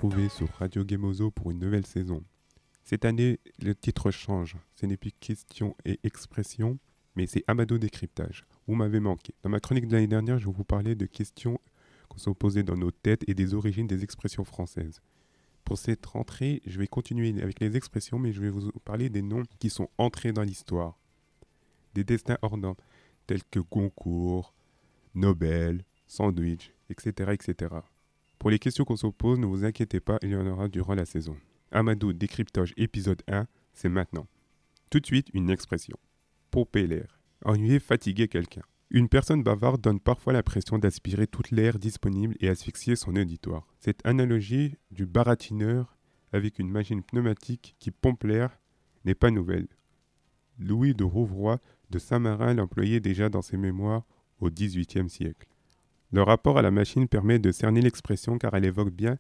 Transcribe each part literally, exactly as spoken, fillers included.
retrouver sur Radio Gameozo pour une nouvelle saison. Cette année, le titre change. Ce n'est plus questions et expressions, mais c'est Amadou Décryptage. Vous m'avez manqué. Dans ma chronique de l'année dernière, je vous parlais de questions qu'on se posait dans nos têtes et des origines des expressions françaises. Pour cette rentrée, je vais continuer avec les expressions, mais je vais vous parler des noms qui sont entrés dans l'histoire. Des destins hors normes, tels que Goncourt, Nobel, Sandwich, et cetera, et cetera. Pour les questions qu'on se pose, ne vous inquiétez pas, il y en aura durant la saison. Amadou Décryptage épisode un, c'est maintenant. Tout de suite, une expression. Pomper l'air. Ennuyer, fatiguer quelqu'un. Une personne bavarde donne parfois l'impression d'aspirer toute l'air disponible et asphyxier son auditoire. Cette analogie du baratineur avec une machine pneumatique qui pompe l'air n'est pas nouvelle. Louis de Rouvroy de Saint-Marin l'employait déjà dans ses mémoires au dix-huitième siècle. Le rapport à la machine permet de cerner l'expression car elle évoque bien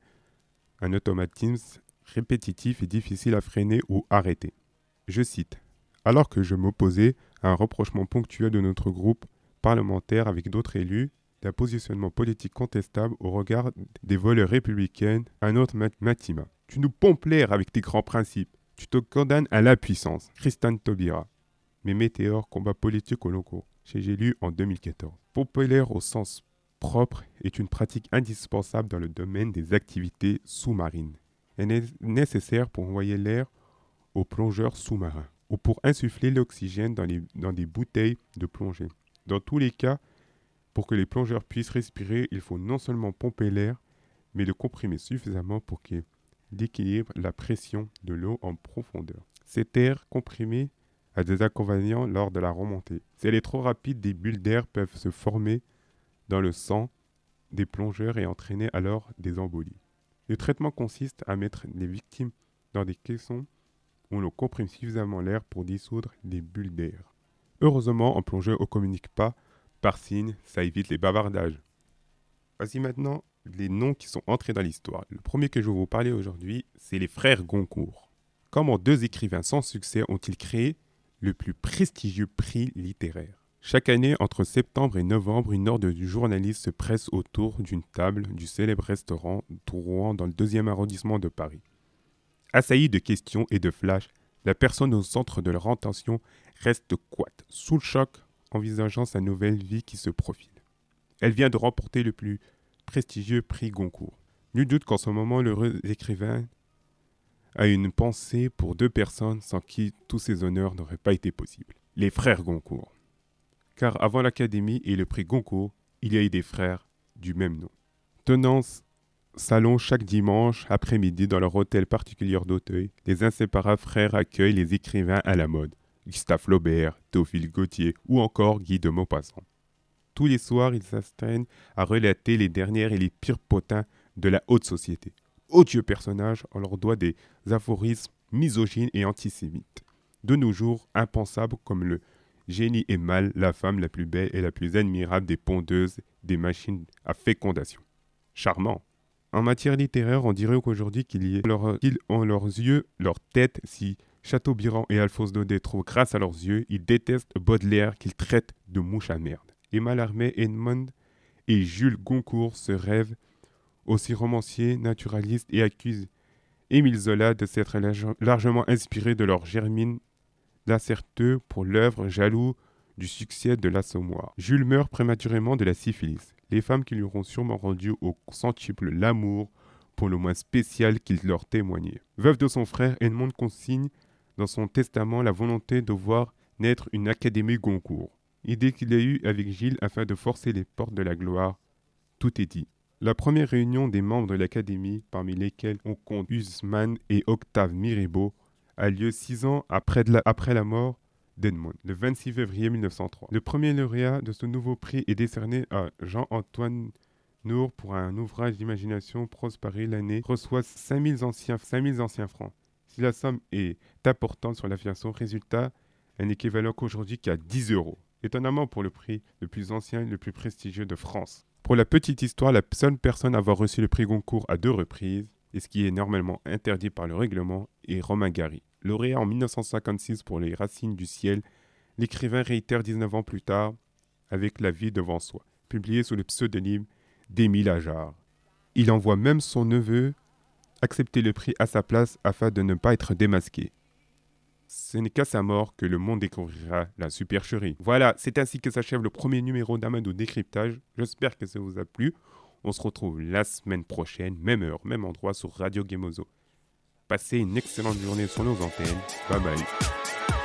un automatisme répétitif et difficile à freiner ou arrêter. Je cite « Alors que je m'opposais à un rapprochement ponctuel de notre groupe parlementaire avec d'autres élus, d'un positionnement politique contestable au regard des valeurs républicaines, un autre m'intima. Tu nous pompes l'air avec tes grands principes. Tu te condamnes à l'impuissance. Christiane Taubira. Mes météores, combats politiques au locaux. Chez J'ai lu en deux mille quatorze. Pomper l'air au sens propre est une pratique indispensable dans le domaine des activités sous-marines. Elle est nécessaire pour envoyer l'air aux plongeurs sous-marins ou pour insuffler l'oxygène dans, les, dans des bouteilles de plongée. Dans tous les cas, pour que les plongeurs puissent respirer, il faut non seulement pomper l'air, mais le comprimer suffisamment pour qu'il équilibre la pression de l'eau en profondeur. Cet air comprimé a des inconvénients lors de la remontée. Si elle est trop rapide, des bulles d'air peuvent se former dans le sang des plongeurs et entraîner alors des embolies. Le traitement consiste à mettre les victimes dans des caissons où l'on comprime suffisamment l'air pour dissoudre les bulles d'air. Heureusement, en plongeur, on ne communique pas par signe, ça évite les bavardages. Voici maintenant les noms qui sont entrés dans l'histoire. Le premier que je vais vous parler aujourd'hui, c'est les frères Goncourt. Comment deux écrivains sans succès ont-ils créé le plus prestigieux prix littéraire ? Chaque année, entre septembre et novembre, une horde de journalistes se presse autour d'une table du célèbre restaurant Drouan dans le deuxième arrondissement de Paris. Assaillis de questions et de flashs, la personne au centre de leur attention reste coite, sous le choc, envisageant sa nouvelle vie qui se profile. Elle vient de remporter le plus prestigieux prix Goncourt. Nul doute qu'en ce moment, l'heureux écrivain a une pensée pour deux personnes sans qui tous ces honneurs n'auraient pas été possibles. Les frères Goncourt. Car avant l'Académie et le prix Goncourt, il y a eu des frères du même nom. Tenant salon chaque dimanche après-midi dans leur hôtel particulier d'Auteuil, les inséparables frères accueillent les écrivains à la mode, Gustave Flaubert, Théophile Gautier ou encore Guy de Maupassant. Tous les soirs, ils s'astreignent à relater les dernières et les pires potins de la haute société. Odieux personnages, on leur doit des aphorismes misogynes et antisémites. De nos jours, impensables comme le génie est mal, la femme la plus belle et la plus admirable des pondeuses, des machines à fécondation. Charmant. En matière littéraire, on dirait qu'aujourd'hui qu'ils y leur, qu'ils ont leurs yeux, leur tête. Si Chateaubriand et Alphonse Daudet trouvent grâce à leurs yeux, ils détestent Baudelaire qu'ils traitent de mouche à merde. Emma Larmé, Edmond et Jules Goncourt se rêvent aussi romanciers, naturalistes et accusent Émile Zola de s'être largement inspiré de leur Germine Lacerteux pour l'œuvre jaloux du succès de l'Assommoir. Jules meurt prématurément de la syphilis. Les femmes qui lui auront sûrement rendu au centuple l'amour pour le moins spécial qu'il leur témoignait. Veuve de son frère, Edmond consigne dans son testament la volonté de voir naître une Académie Goncourt. Idée qu'il a eue avec Gilles afin de forcer les portes de la gloire. Tout est dit. La première réunion des membres de l'Académie, parmi lesquels on compte Huysmans et Octave Mirabeau, a lieu six ans après, de la, après la mort d'Edmond, le vingt-six février mille neuf cent trois. Le premier lauréat de ce nouveau prix est décerné à Jean-Antoine Nour pour un ouvrage d'imagination prose paru l'année, reçoit cinq mille anciens, cinq mille anciens francs. Si la somme est importante sur l'affiliation, résultat, elle n'est équivalent qu'aujourd'hui qu'à dix euros. Étonnamment pour le prix le plus ancien et le plus prestigieux de France. Pour la petite histoire, la seule personne à avoir reçu le prix Goncourt à deux reprises, et ce qui est normalement interdit par le règlement, est Romain Gary. Lauréat en mille neuf cent cinquante-six pour Les Racines du ciel, l'écrivain réitère dix-neuf ans plus tard avec La vie devant soi, publié sous le pseudonyme d'Émile Ajar. Il envoie même son neveu accepter le prix à sa place afin de ne pas être démasqué. Ce n'est qu'à sa mort que le monde découvrira la supercherie. Voilà, c'est ainsi que s'achève le premier numéro d'Amadou Décryptage. J'espère que ça vous a plu. On se retrouve la semaine prochaine, même heure, même endroit sur Radio Gemozo. Passez une excellente journée sur nos antennes. Bye bye.